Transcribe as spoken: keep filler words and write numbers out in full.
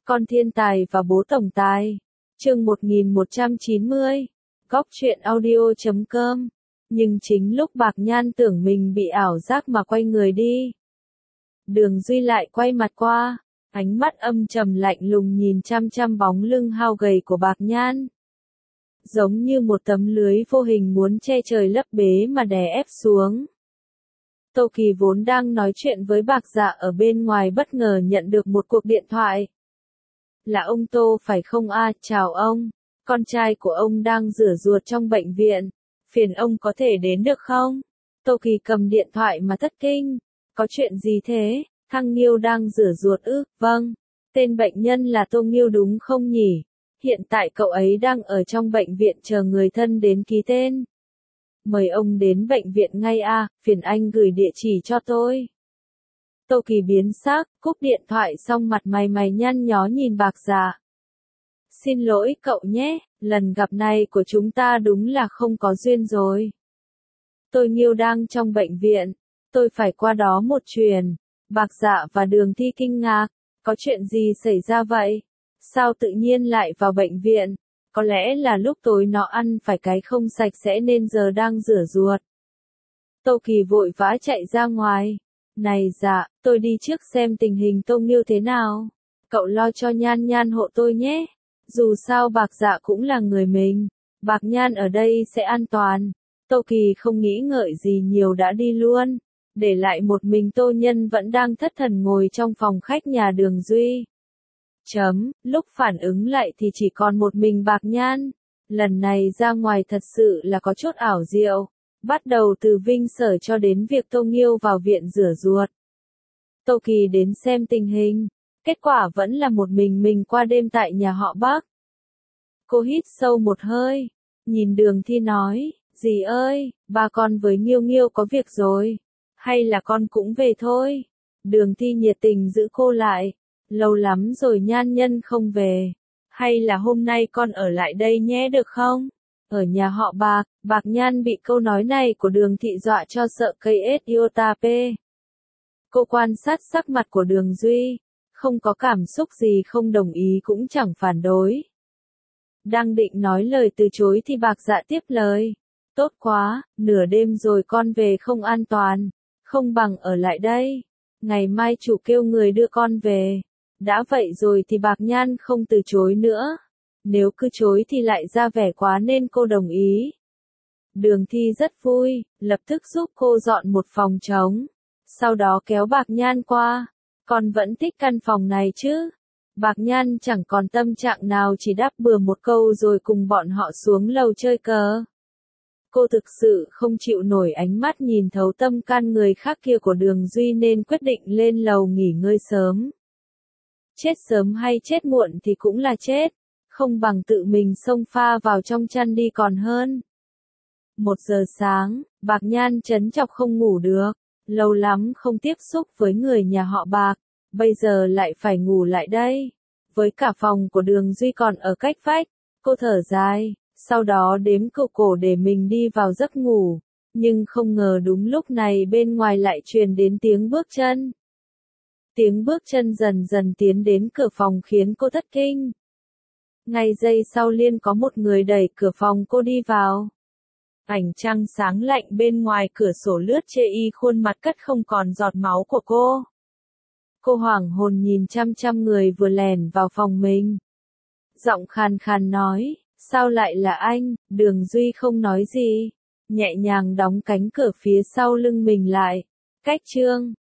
Con thiên tài và bố tổng tài. Chương một nghìn một trăm chín mươi. Góc truyện audio chấm com. Nhưng chính lúc Bạc Nhan tưởng mình bị ảo giác mà quay người đi, Đường Duy lại quay mặt qua, ánh mắt âm trầm lạnh lùng nhìn chăm chăm bóng lưng hao gầy của Bạc Nhan. Giống như một tấm lưới vô hình muốn che trời lấp bế mà đè ép xuống. Tô Kỳ vốn đang nói chuyện với Bạc Dạ ở bên ngoài bất ngờ nhận được một cuộc điện thoại. Là ông Tô phải không a? À, chào ông. Con trai của ông đang rửa ruột trong bệnh viện. Phiền ông có thể đến được không? Tô Kỳ cầm điện thoại mà thất kinh. Có chuyện gì thế? Thăng Nghiêu đang rửa ruột ư? Vâng. Tên bệnh nhân là Tô Nghiêu đúng không nhỉ? Hiện tại cậu ấy đang ở trong bệnh viện chờ người thân đến ký tên. Mời ông đến bệnh viện ngay a, à, phiền anh gửi địa chỉ cho tôi. Tô Kỳ biến sắc, cúp điện thoại xong mặt mày mày nhăn nhó nhìn Bạc Dạ. Xin lỗi cậu nhé, lần gặp này của chúng ta đúng là không có duyên rồi. Tôi Nghiêu đang trong bệnh viện, tôi phải qua đó một chuyến. Bạc Dạ và Đường Thi kinh ngạc, có chuyện gì xảy ra vậy? Sao tự nhiên lại vào bệnh viện? Có lẽ là lúc tối nó ăn phải cái không sạch sẽ nên giờ đang rửa ruột. Tô Kỳ vội vã chạy ra ngoài. Này dạ, tôi đi trước xem tình hình Tô Nghiêu thế nào. Cậu lo cho Nhan Nhan hộ tôi nhé. Dù sao Bạc Dạ cũng là người mình. Bạc Nhan ở đây sẽ an toàn. Tô Kỳ không nghĩ ngợi gì nhiều đã đi luôn. Để lại một mình Tô Nhân vẫn đang thất thần ngồi trong phòng khách nhà Đường Duy. Chấm, lúc phản ứng lại thì chỉ còn một mình Bạc Nhan. Lần này ra ngoài thật sự là có chút ảo diệu. Bắt đầu từ Vinh Sở cho đến việc Tô Nghiêu vào viện rửa ruột. Tô Kỳ đến xem tình hình. Kết quả vẫn là một mình mình qua đêm tại nhà họ Bác. Cô hít sâu một hơi. Nhìn Đường Thi nói, dì ơi, ba con với Nghiêu Nghiêu có việc rồi. Hay là con cũng về thôi. Đường Thi nhiệt tình giữ cô lại. Lâu lắm rồi Nhan Nhân không về. Hay là hôm nay con ở lại đây nhé được không? Ở nhà họ Bạc, Bạc Nhan bị câu nói này của Đường Thị dọa cho sợ cây ết iota p. Cô quan sát sắc mặt của Đường Duy. Không có cảm xúc gì, không đồng ý cũng chẳng phản đối. Đang định nói lời từ chối thì Bạc Dạ tiếp lời. Tốt quá, nửa đêm rồi con về không an toàn. Không bằng ở lại đây. Ngày mai chủ kêu người đưa con về. Đã vậy rồi thì Bạc Nhan không từ chối nữa. Nếu cứ chối thì lại ra vẻ quá nên cô đồng ý. Đường Thi rất vui, lập tức giúp cô dọn một phòng trống. Sau đó kéo Bạc Nhan qua. Con vẫn thích căn phòng này chứ? Bạc Nhan chẳng còn tâm trạng nào, chỉ đáp bừa một câu rồi cùng bọn họ xuống lầu chơi cờ. Cô thực sự không chịu nổi ánh mắt nhìn thấu tâm can người khác kia của Đường Duy nên quyết định lên lầu nghỉ ngơi sớm. Chết sớm hay chết muộn thì cũng là chết. Không bằng tự mình xông pha vào trong chăn đi còn hơn. Một giờ sáng, Bạc Nhan trấn trọc không ngủ được. Lâu lắm không tiếp xúc với người nhà họ Bạc. Bây giờ lại phải ngủ lại đây. Với cả phòng của Đường Duy còn ở cách vách. Cô thở dài. Sau đó đếm cựu cổ để mình đi vào giấc ngủ. Nhưng không ngờ đúng lúc này bên ngoài lại truyền đến tiếng bước chân. Tiếng bước chân dần dần tiến đến cửa phòng khiến cô thất kinh. Ngay giây sau liên có một người đẩy cửa phòng cô đi vào. Ánh trăng sáng lạnh bên ngoài cửa sổ lướt chê y khuôn mặt cất không còn giọt máu của cô. Cô hoảng hồn nhìn chăm chăm người vừa lèn vào phòng mình. Giọng khàn khàn nói, sao lại là anh? Đường Duy không nói gì. Nhẹ nhàng đóng cánh cửa phía sau lưng mình lại. Cách chương.